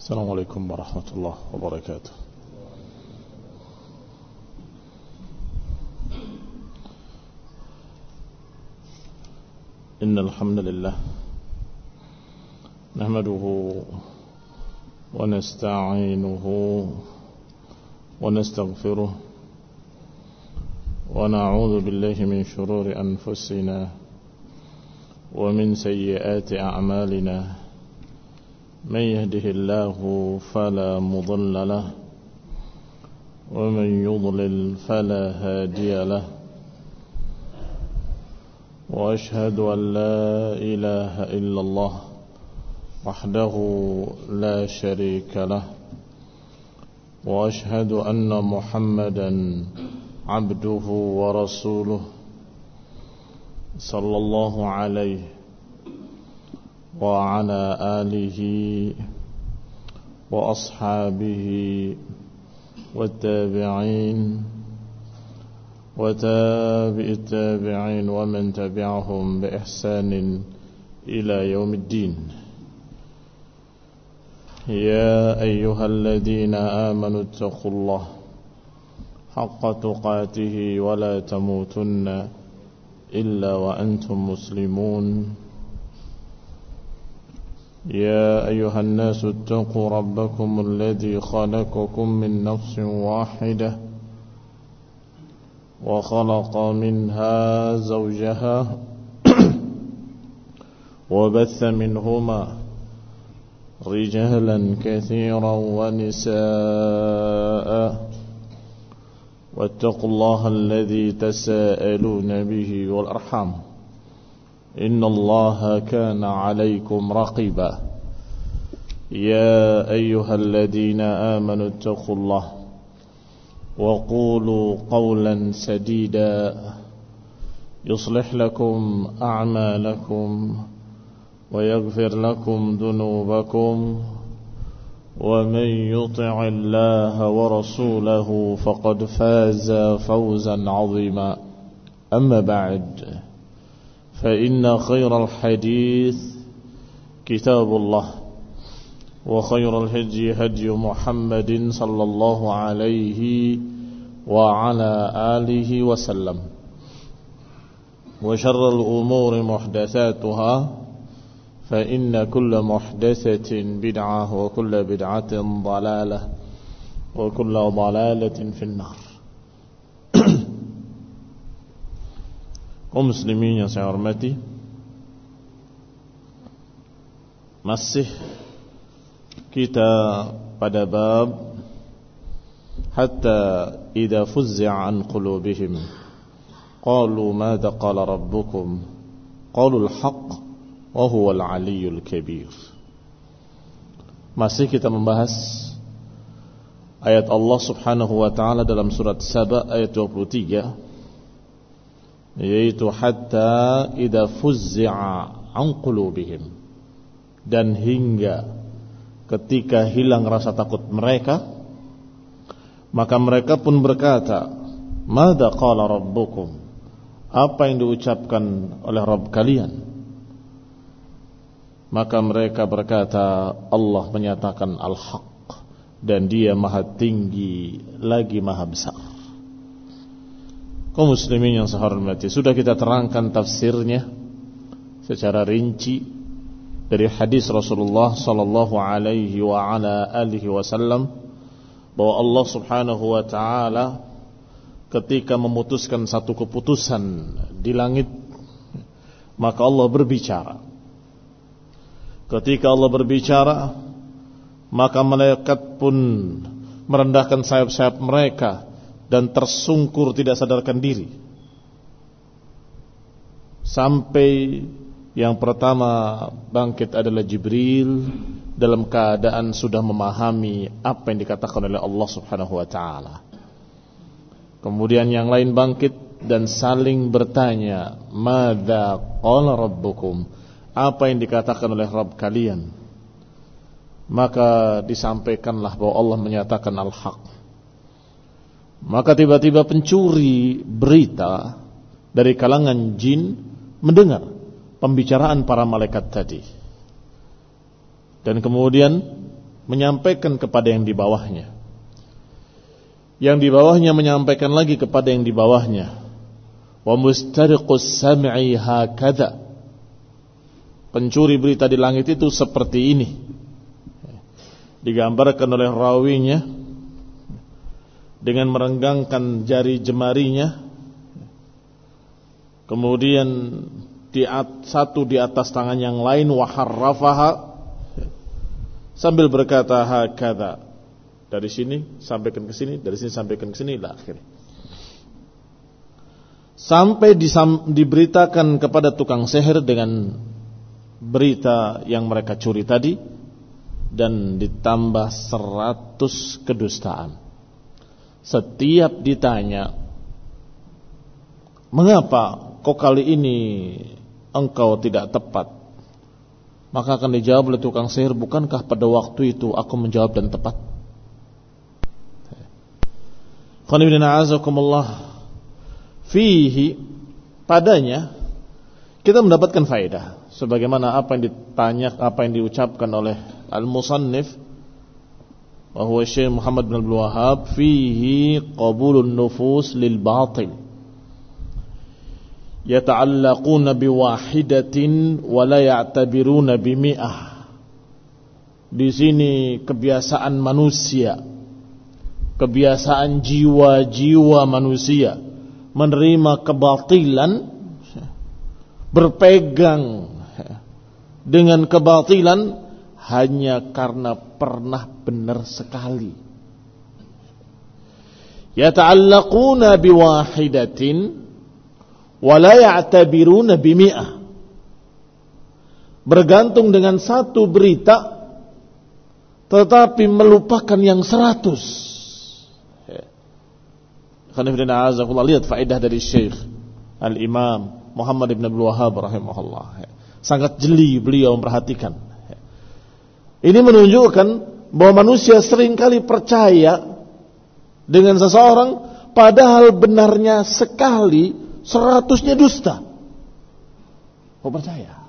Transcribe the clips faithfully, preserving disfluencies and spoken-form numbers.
السلام عليكم ورحمة الله وبركاته. إن الحمد لله نحمده ونستعينه ونستغفره ونعوذ بالله من شرور أنفسنا ومن سيئات أعمالنا. من يهده الله فلا مضل له ومن يضلل فلا هادي له، وأشهد أن لا إله إلا الله وحده لا شريك له، وأشهد أن محمدا عبده ورسوله صلى الله عليه وعلى آله وأصحابه والتابعين وتابع التابعين ومن تبعهم بإحسان إلى يوم الدين. يا أيها الذين آمنوا اتقوا الله حق تقاته ولا تموتن إلا وأنتم مسلمون. يا أيها الناس اتقوا ربكم الذي خلقكم من نفس واحدة وخلق منها زوجها وبث منهما رجالا كثيرا ونساء، واتقوا الله الذي تساءلون به والأرحام إن الله كان عليكم رقيبا. يا أيها الذين آمنوا اتقوا الله وقولوا قولا سديدا يصلح لكم أعمالكم ويغفر لكم ذنوبكم، ومن يطع الله ورسوله فقد فاز فوزا عظيما. أما بعد، فإن خير الحديث كتاب الله، وخير الهدي هدي محمد صلى الله عليه وعلى آله وسلم، وشر الأمور محدثاتها، فإن كل محدثة بدعة وكل بدعة ضلالة وكل ضلالة في النار. Kaum muslimin yang saya hormati, masih kita pada bab hatta idza fuzzi'a an qulubihim qalu madza qala rabbukum qalu al-haqq wa huwa al-'aliyyul kabir. Masih kita membahas ayat Allah Subhanahu wa taala dalam surat Saba ayat dua puluh tiga, yaitu hatta idza fuzzi'a an qulubihim, dan hingga ketika hilang rasa takut mereka, maka mereka pun berkata, madza qala rabbukum, apa yang diucapkan oleh Rabb kalian? Maka mereka berkata, Allah menyatakan al-haq, dan dia maha tinggi lagi maha besar. Kaum muslimin yang saya hormati, sudah kita terangkan tafsirnya secara rinci dari hadis Rasulullah sallallahu alaihi wa ala alihi wasallam, bahwa Allah Subhanahu wa taala ketika memutuskan satu keputusan di langit, maka Allah berbicara. Ketika Allah berbicara, maka malaikat pun merendahkan sayap-sayap mereka dan tersungkur tidak sadarkan diri, sampai yang pertama bangkit adalah Jibril dalam keadaan sudah memahami apa yang dikatakan oleh Allah Subhanahu wa taala. Kemudian yang lain bangkit dan saling bertanya, madza qala rabbukum, apa yang dikatakan oleh Rabb kalian? Maka disampaikanlah bahwa Allah menyatakan al-haq. Maka tiba-tiba pencuri berita dari kalangan jin mendengar pembicaraan para malaikat tadi, dan kemudian menyampaikan kepada yang di bawahnya, yang di bawahnya menyampaikan lagi kepada yang di bawahnya. Wa mustariqus sam'i hakadha, pencuri berita di langit itu seperti ini, digambarkan oleh rawinya dengan merenggangkan jari jemarinya, kemudian di at, satu di atas tangan yang lain, wa harrafaha, sambil berkata hakadha, dari sini sampaikan ke sini, dari sini sampaikan ke sini, ila akhir. Sampai disam, diberitakan kepada tukang sihir dengan berita yang mereka curi tadi, dan ditambah seratus kedustaan. Setiap ditanya, mengapa kok kali ini engkau tidak tepat, maka akan dijawab oleh tukang sihir, bukankah pada waktu itu aku menjawab dan tepat? Qanibina azakumullah, fihi, padanya kita mendapatkan faedah, sebagaimana apa yang ditanya, apa yang diucapkan oleh al-musannif, bahwa Syekh Muhammad bin Abdul Wahhab, fihi qabulun nufus lil batil, yata'allaquna biwahidatin wa la ya'tabiruna bimi'ah. Di sini kebiasaan manusia, kebiasaan jiwa-jiwa manusia menerima kebatilan, berpegang dengan kebatilan hanya karena pernah benar sekali. Yata'allaquna biwahidatin wa la ya'tabiruna bimi'ah, bergantung dengan satu berita tetapi melupakan yang seratus. Lihat faedah dari Syekh Al-Imam Muhammad bin Abdul Wahhab rahimahullah. Sangat jeli beliau memperhatikan. Ini menunjukkan bahwa manusia seringkali percaya dengan seseorang padahal benarnya sekali, seratusnya dusta. Kau percaya?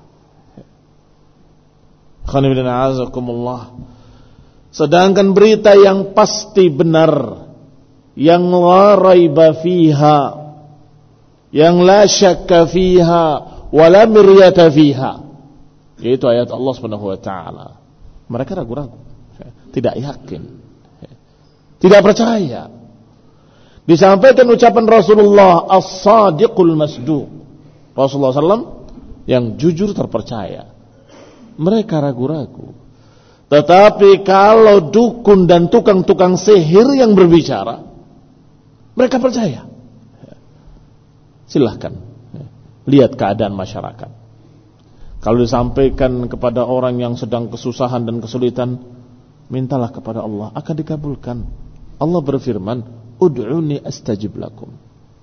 Sedangkan berita yang pasti benar, yang la raiba fiha, yang la syakka fiha wa la miryata fiha, yaitu ayat Allah Subhanahu wa taala, mereka ragu-ragu, tidak yakin, tidak percaya. Disampaikan ucapan Rasulullah as-sadiqul masduq, Rasulullah sallallahu alaihi wasallam yang jujur terpercaya, mereka ragu-ragu. Tetapi kalau dukun dan tukang-tukang sihir yang berbicara, mereka percaya. Silahkan lihat keadaan masyarakat. Kalau disampaikan kepada orang yang sedang kesusahan dan kesulitan, mintalah kepada Allah, akan dikabulkan. Allah berfirman, ud'uni astajib lakum.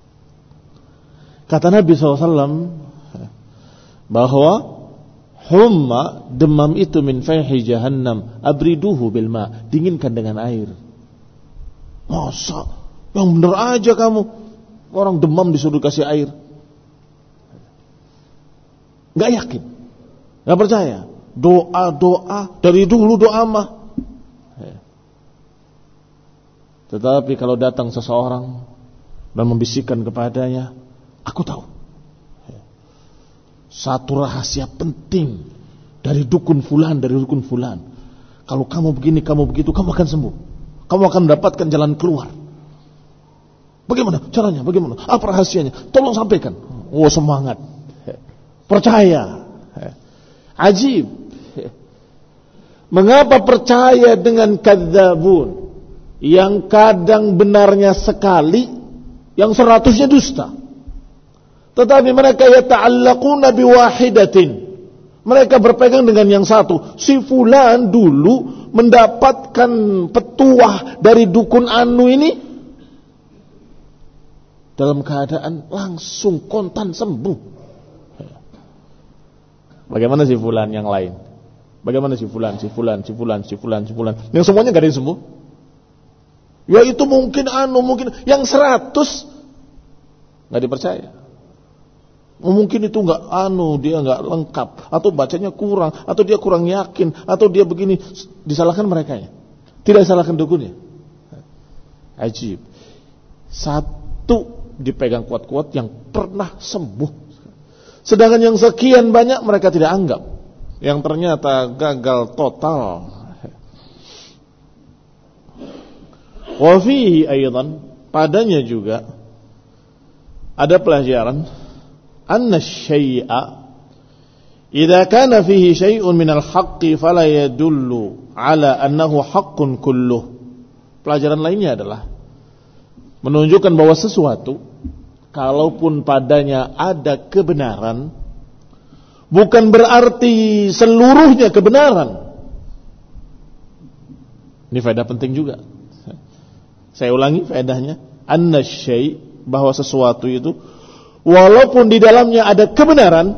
Kata Nabi shallallahu alaihi wasallam bahwa humma, demam itu, min fayhi jahannam, abriduhu bil ma, dinginkan dengan air. Masa yang benar aja kamu, orang demam disuruh kasih air? Gak yakin, gak percaya. Doa-doa dari dulu, doa mah. Tetapi kalau datang seseorang dan membisikkan kepadanya, aku tahu satu rahasia penting dari dukun fulan, dari dukun fulan. Kalau kamu begini, kamu begitu, kamu akan sembuh. Kamu akan mendapatkan jalan keluar. Bagaimana caranya? Bagaimana? Apa rahasianya? Tolong sampaikan. Oh, semangat. Percaya. Ajib. Mengapa percaya dengan kadzabun yang kadang benarnya sekali, yang seratusnya dusta? Tetapi mereka yata'allaquna biwahidatin, mereka berpegang dengan yang satu. Si fulan dulu mendapatkan petuah dari dukun anu ini, dalam keadaan langsung kontan sembuh. Bagaimana si fulan yang lain? Bagaimana si fulan, si fulan, si fulan, si fulan, si fulan, yang semuanya gak ada yang sembuh? Ya itu mungkin anu, mungkin yang seratus gak dipercaya. Mungkin itu nggak anu, dia nggak lengkap, atau bacanya kurang, atau dia kurang yakin, atau dia begini. Disalahkan mereka ya, tidak disalahkan dukunnya. Ajib. Satu dipegang kuat-kuat yang pernah sembuh, sedangkan yang sekian banyak mereka tidak anggap, yang ternyata gagal total. Wa fihi aidan, padanya juga ada pelajaran. Anna syai'a idza kana fihi syai'un minal haqqi fala yadullu ala annahu haqqun kulluh. Pelajaran lainnya adalah menunjukkan bahwa sesuatu kalaupun padanya ada kebenaran bukan berarti seluruhnya kebenaran. Ini faedah penting juga. Saya ulangi faedahnya. Anna syai', bahwa sesuatu itu walaupun di dalamnya ada kebenaran,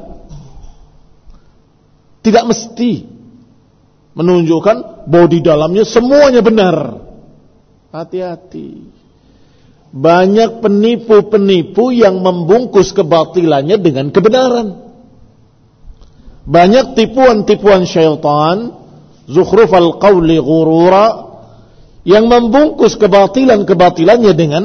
tidak mesti menunjukkan bahwa di dalamnya semuanya benar. Hati-hati. Banyak penipu-penipu yang membungkus kebatilannya dengan kebenaran. Banyak tipuan-tipuan syaitan, zukhrufal qawli ghurura, yang membungkus kebatilan-kebatilannya dengan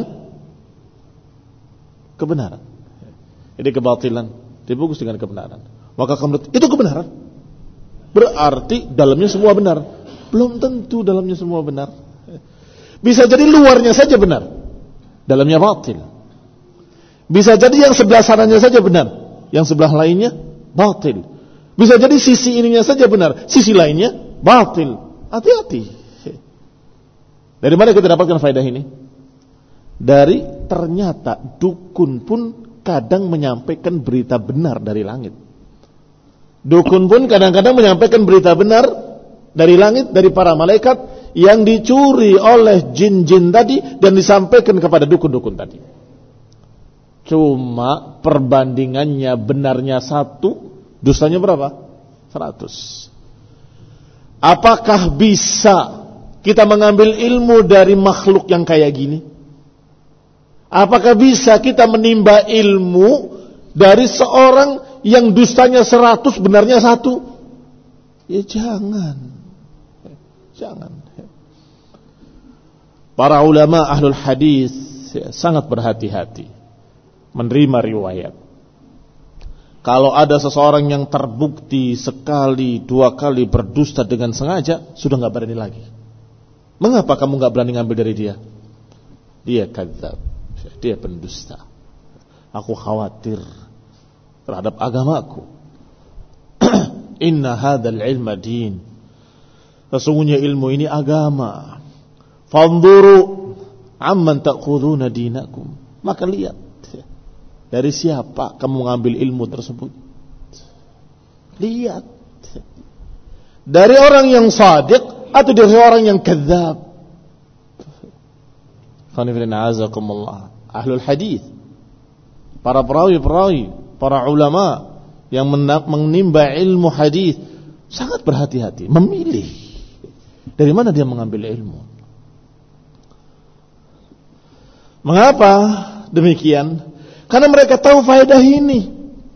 kebenaran. Jadi kebatilan dibungkus dengan kebenaran. Maka kamu itu kebenaran, berarti dalamnya semua benar. Belum tentu dalamnya semua benar. Bisa jadi luarnya saja benar, dalamnya batil. Bisa jadi yang sebelah sananya saja benar, yang sebelah lainnya batil. Bisa jadi sisi ininya saja benar, sisi lainnya batil. Hati-hati. Dari mana kita dapatkan faedah ini? Dari ternyata dukun pun kadang menyampaikan berita benar dari langit. Dukun pun kadang-kadang menyampaikan berita benar dari langit, dari para malaikat yang dicuri oleh jin-jin tadi dan disampaikan kepada dukun-dukun tadi. Cuma perbandingannya benarnya satu, dustanya berapa? Seratus. Apakah bisa kita mengambil ilmu dari makhluk yang kayak gini? Apakah bisa kita menimba ilmu dari seorang yang dustanya seratus, benarnya satu? Ya jangan. Jangan. Para ulama ahlul hadis ya, sangat berhati-hati menerima riwayat. Kalau ada seseorang yang terbukti sekali, dua kali berdusta dengan sengaja, sudah gak berani lagi. Mengapa kamu gak berani ngambil dari dia? Dia kadzab, dia pendusta. Aku khawatir terhadap agamaku. Inna hadzal ilma din. Sesungguhnya ilmu ini agama. Fanzuru amman ta'khuduna dinakum. Maka lihat dari siapa kamu mengambil ilmu tersebut. Lihat dari orang yang sadiq atau dari orang yang kadzab. Qanifina azakumullah. Ahlul hadis, para perawi-perawi, para ulama yang menimba ilmu hadis sangat berhati-hati memilih dari mana dia mengambil ilmu. Mengapa demikian? Karena mereka tahu faedah ini,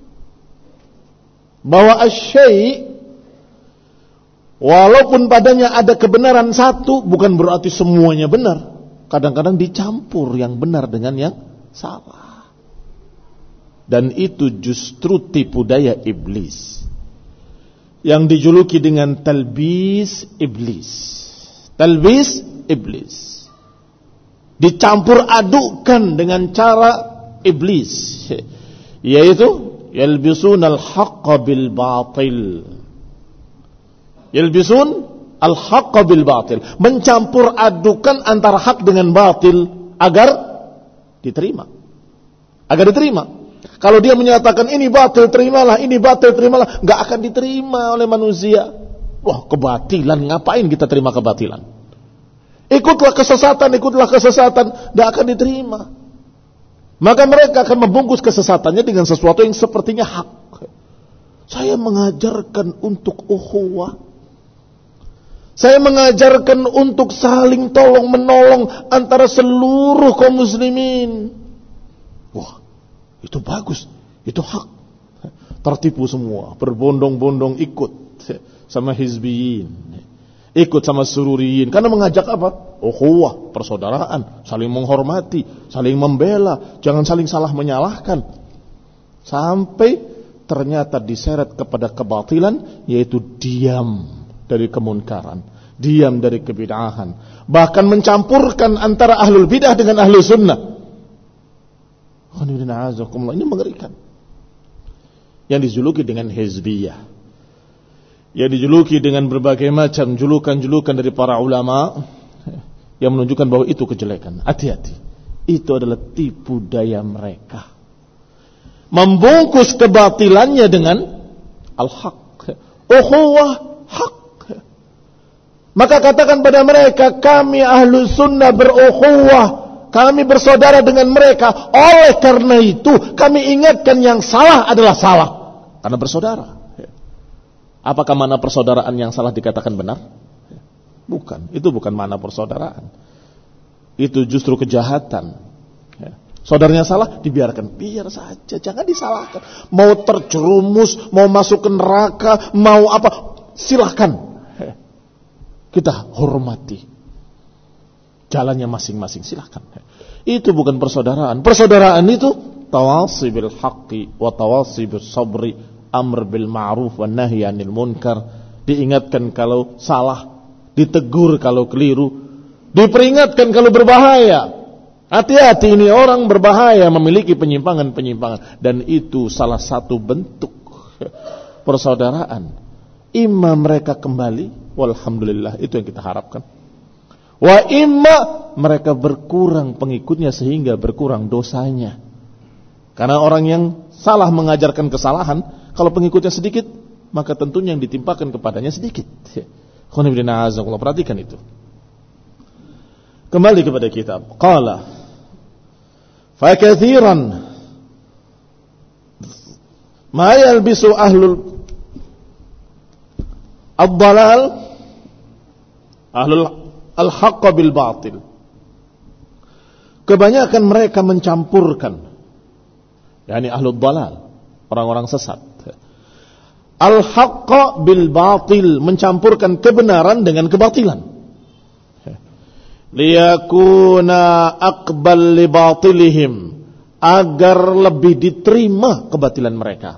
bahwa asy-syai' walaupun padanya ada kebenaran satu, bukan berarti semuanya benar. Kadang-kadang dicampur yang benar dengan yang salah. Dan itu justru tipu daya iblis, yang dijuluki dengan talbis iblis. Talbis iblis, dicampur adukkan dengan cara iblis, yaitu yalbisun al-haqqa bil batil. Yalbisun al-haqqa bil batil, mencampur adukan antara hak dengan batil agar diterima. Agar diterima. Kalau dia menyatakan ini batil terimalah, ini batil terimalah, enggak akan diterima oleh manusia. Wah, kebatilan, ngapain kita terima kebatilan? Ikutlah kesesatan, ikutlah kesesatan, enggak akan diterima. Maka mereka akan membungkus kesesatannya dengan sesuatu yang sepertinya hak. Saya mengajarkan untuk ukhuwah. Saya mengajarkan untuk saling tolong menolong antara seluruh kaum muslimin. Wah, itu bagus, itu hak. tertipu semua, berbondong-bondong ikut sama hizbiyin, ikut sama sururiyin, karena mengajak apa? Ukhuwah, persaudaraan, saling menghormati, saling membela, jangan saling salah menyalahkan. Sampai ternyata diseret kepada kebatilan, yaitu diam dari kemunkaran, diam dari kebid'ahan, bahkan mencampurkan antara ahlul bidah dengan ahlul sunnah. Ini mengerikan. Yang dijuluki dengan hizbiyah, yang dijuluki dengan berbagai macam julukan-julukan dari para ulama yang menunjukkan bahwa itu kejelekan. Hati-hati, itu adalah tipu daya mereka, membungkus kebatilannya dengan al-haq, ukhuwah haq. Maka katakan pada mereka, kami ahlu sunnah berukhuwah, kami bersaudara dengan mereka. Oleh karena itu kami ingatkan yang salah adalah salah, karena bersaudara. Apakah mana persaudaraan yang salah dikatakan benar? Bukan, itu bukan mana persaudaraan. Itu justru kejahatan. Saudaranya salah, dibiarkan, biar saja, jangan disalahkan. Mau terjerumus, mau masuk ke neraka, mau apa, silahkan. Kita hormati jalannya masing-masing, silahkan. Itu bukan persaudaraan. Persaudaraan itu tawasi bil haqqi wa tawasi bis sabri, amr bil ma'ruf wa nahy 'anil munkar. Diingatkan kalau salah, ditegur kalau keliru, diperingatkan kalau berbahaya. Hati-hati, ini orang berbahaya, memiliki penyimpangan-penyimpangan, dan itu salah satu bentuk persaudaraan. Imma mereka kembali, walhamdulillah, itu yang kita harapkan. Wa imma mereka berkurang pengikutnya sehingga berkurang dosanya. Karena orang yang salah mengajarkan kesalahan, kalau pengikutnya sedikit, maka tentunya yang ditimpakan kepadanya sedikit. Perhatikan itu. Kembali kepada kitab. Qala fakathiran ma yalbisu ahlul ad-dalal ahlul al-haqq bil batil. Kebanyakan mereka mencampurkan, yakni ahlul dalal, orang-orang sesat, al-haqq bil batil, mencampurkan kebenaran dengan kebatilan, liyakuna aqbal li batilihim, agar lebih diterima kebatilan mereka.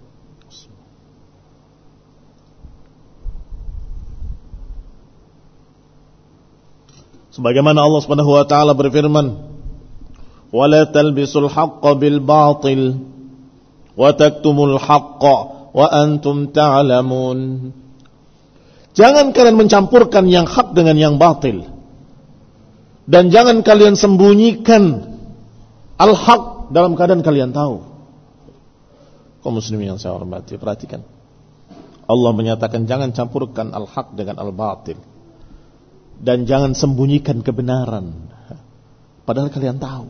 Sebagaimana Allah Subhanahu wa taala berfirman, "Wala talbisul haqqo bil batil wa taktumul haqqo wa antum ta'lamun." Jangan kalian mencampurkan yang hak dengan yang batil, dan jangan kalian sembunyikan al-haq dalam keadaan kalian tahu. Kaum muslimin yang saya hormati, perhatikan. Allah menyatakan jangan campurkan al-haq dengan al-batil, dan jangan sembunyikan kebenaran, padahal kalian tahu.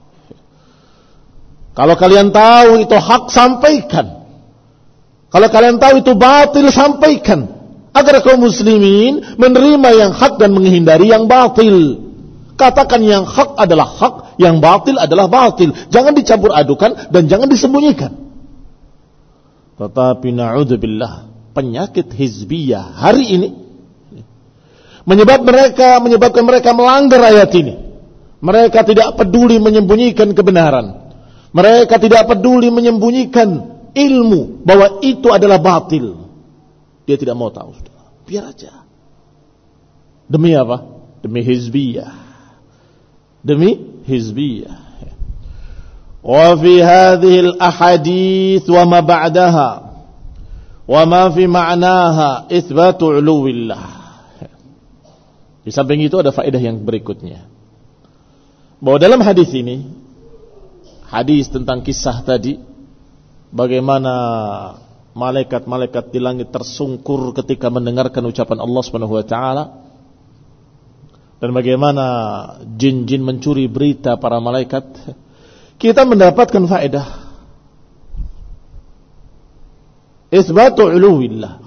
Kalau kalian tahu itu hak, sampaikan. Kalau kalian tahu itu batil, sampaikan, agar kaum muslimin menerima yang hak dan menghindari yang batil. Katakan yang hak adalah hak, yang batil adalah batil. Jangan dicampur adukan dan jangan disembunyikan. Tetapi na'udzubillah, penyakit hizbiyah hari ini menyebab mereka, menyebabkan mereka melanggar ayat ini. Mereka tidak peduli menyembunyikan kebenaran. Mereka tidak peduli menyembunyikan ilmu bahwa itu adalah batil. Dia tidak mau tahu. Biar aja. Demi apa? Demi hizbiyah. Demi hizbiyah. Wa fi hadhihi al-ahadits wa ma ba'daha wa ma fi ma'naha itsbatu 'uluwillah. Di samping itu ada faedah yang berikutnya, bahwa dalam hadis ini, hadis tentang kisah tadi, bagaimana malaikat-malaikat di langit tersungkur ketika mendengarkan ucapan Allah Subhanahu wa taala, dan bagaimana jin-jin mencuri berita para malaikat, kita mendapatkan faedah itsbatu 'uluwillah,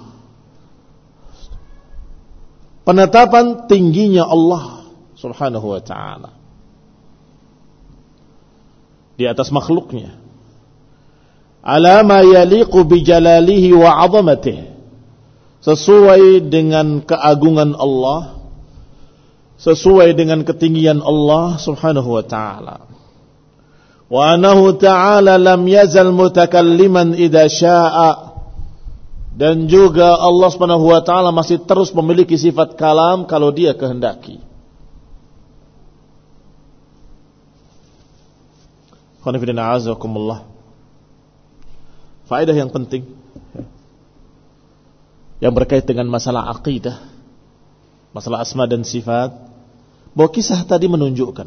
penetapan tingginya Allah Subhanahu wa ta'ala di atas makhluknya. ala ma yaliqu bi jalalihi wa 'azamatihi, sesuai dengan keagungan Allah, sesuai dengan ketinggian Allah subhanahu wa ta'ala. Wa anahu ta'ala lam yazal mutakalliman idza syaa, dan juga Allah subhanahu wa ta'ala masih terus memiliki sifat kalam kalau dia kehendaki. Khonifidina azakumullah. Faedah yang penting yang berkait dengan masalah akidah, masalah asma dan sifat, bahwa kisah tadi menunjukkan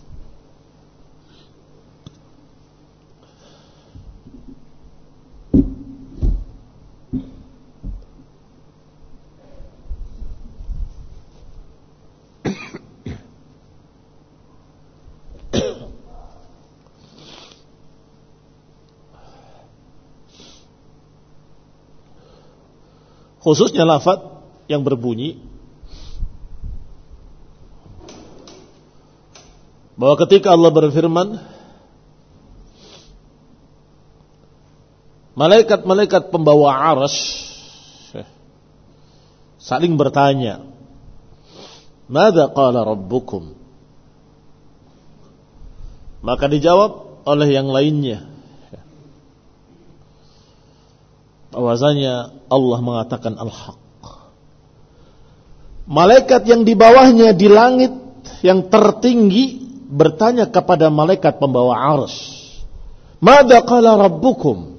khususnya lafaz yang berbunyi bahwa ketika Allah berfirman, malaikat-malaikat pembawa arsy saling bertanya, "Madza qala rabbukum?" Maka dijawab oleh yang lainnya bahwasanya Allah mengatakan al-haq. Malaikat yang di bawahnya di langit yang tertinggi bertanya kepada malaikat pembawa arsy, "Madza qala rabbukum?"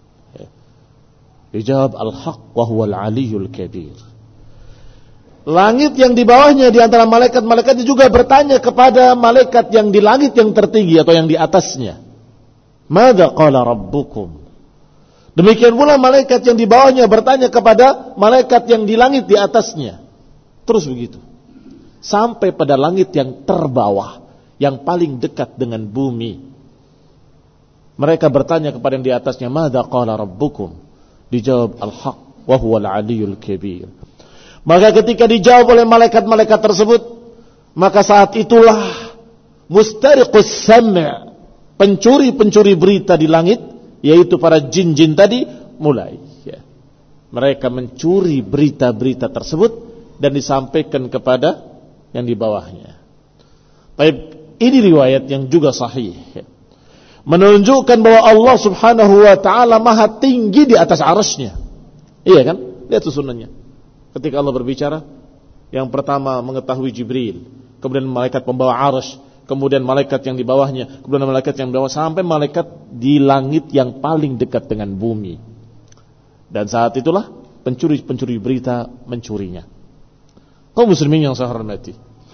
Dijawab al-haq wa huwal aliyyul kabir. Langit yang di bawahnya di antara malaikat-malaikat juga bertanya kepada malaikat yang di langit yang tertinggi atau yang di atasnya, "Madza qala rabbukum?" Demikian pula malaikat yang di bawahnya bertanya kepada malaikat yang di langit di atasnya. Terus begitu. Sampai pada langit yang terbawah, yang paling dekat dengan bumi. Mereka bertanya kepada yang di atasnya, "Madza qala rabbukum?" Dijawab al-haq wa huwal aliyyul kabir. Maka ketika dijawab oleh malaikat-malaikat tersebut, maka saat itulah mustariqus sam', pencuri-pencuri berita di langit, yaitu para jin-jin tadi, mulai ya. Mereka mencuri berita-berita tersebut dan disampaikan kepada yang di bawahnya. Baik, ini riwayat yang juga sahih ya, menunjukkan bahwa Allah subhanahu wa ta'ala maha tinggi di atas arsy-Nya. Iya kan? Lihat susunannya. Ketika Allah berbicara, yang pertama mengetahui Jibril, kemudian malaikat pembawa arsy, kemudian malaikat yang di bawahnya, kemudian malaikat yang di bawah, sampai malaikat di langit yang paling dekat dengan bumi. Dan saat itulah pencuri-pencuri berita mencurinya. Kaum muslimin yang saya hormati,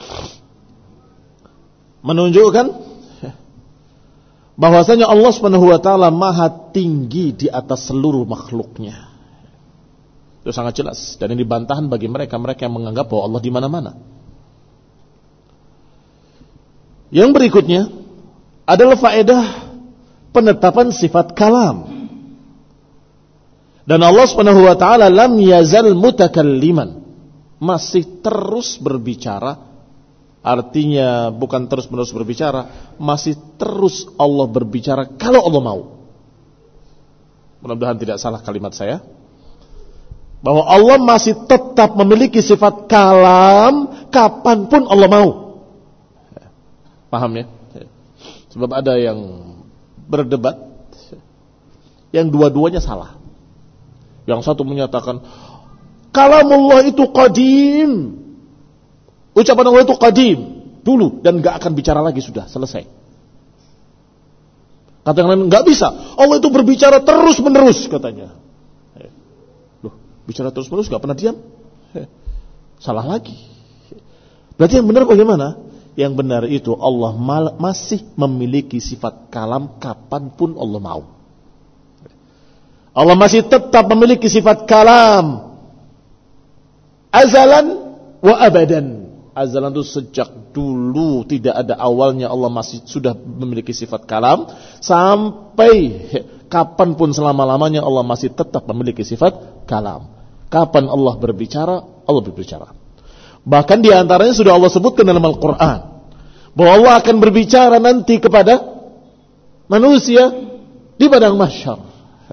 menunjukkan bahwasanya Allah Subhanahu wa taala maha tinggi di atas seluruh makhluknya. Itu sangat jelas, dan ini bantahan bagi mereka-mereka yang menganggap bahwa Allah di mana-mana. Yang berikutnya adalah faedah penetapan sifat kalam. Dan Allah Subhanahu wa taala lam yazal mutakalliman, masih terus berbicara. Artinya bukan terus-menerus berbicara, masih terus Allah berbicara kalau Allah mau. Mudah-mudahan tidak salah kalimat saya, bahwa Allah masih tetap memiliki sifat kalam kapanpun Allah mau. Paham ya? Sebab ada yang berdebat, yang dua-duanya salah. Yang satu menyatakan kalamullah itu qadim, ucapan Allah itu qadim dulu dan gak akan bicara lagi, sudah selesai. Kata yang lain, gak bisa, Allah itu berbicara terus menerus katanya. Loh, bicara terus menerus gak pernah diam? Salah lagi. Berarti yang benar bagaimana? Yang benar itu Allah mal- masih memiliki sifat kalam kapanpun Allah mau. Allah masih tetap memiliki sifat kalam azalan wa abadan. Azalan itu sejak dulu, tidak ada awalnya, Allah masih sudah memiliki sifat kalam. Sampai kapanpun selama-lamanya Allah masih tetap memiliki sifat kalam. Kapan Allah berbicara, Allah berbicara. Bahkan diantaranya sudah Allah sebutkan dalam Al-Quran, bahwa Allah akan berbicara nanti kepada manusia di padang mahsyar.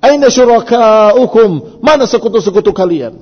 Aina syurakaukum? Mana sekutu-sekutu kalian?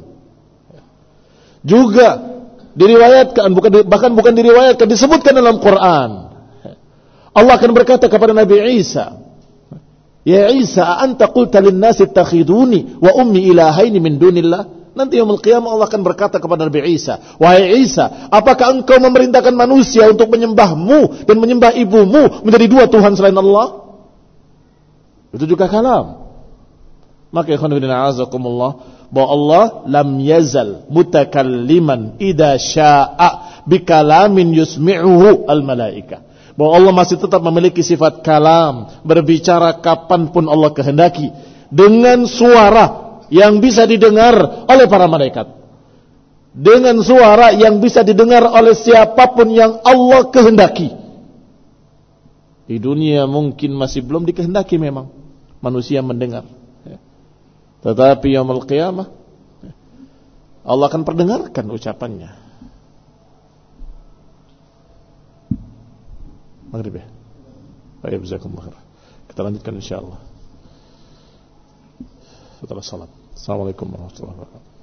Juga diriwayatkan, bukan bahkan bukan diriwayatkan, disebutkan dalam Quran. Allah akan berkata kepada Nabi Isa, "Ya Isa, anta qulta lin-nasi ittakhiduni wa ummi ilahaini min dunillah?" Nanti yaumul qiyamah Allah akan berkata kepada Nabi Isa, "Wahai Isa, apakah engkau memerintahkan manusia untuk menyembahmu dan menyembah ibumu menjadi dua Tuhan selain Allah?" Itu juga kalam. Maka ikhwan fillah azakumullah, bahwa Allah lam yazal mutakalliman idza syaa'a bikalamin yusmi'uhu al-malaika. Bahwa Allah masih tetap memiliki sifat kalam, berbicara kapanpun Allah kehendaki, dengan suara yang bisa didengar oleh para malaikat, dengan suara yang bisa didengar oleh siapapun yang Allah kehendaki. Di dunia mungkin masih belum dikehendaki memang manusia mendengar, tetapi yaumul qiyamah Allah akan perdengarkan ucapannya. Maghrib ya? Baik, jazakumullah khair. Kita lanjutkan insyaallah setelah salat. Assalamualaikum warahmatullahi wabarakatuh.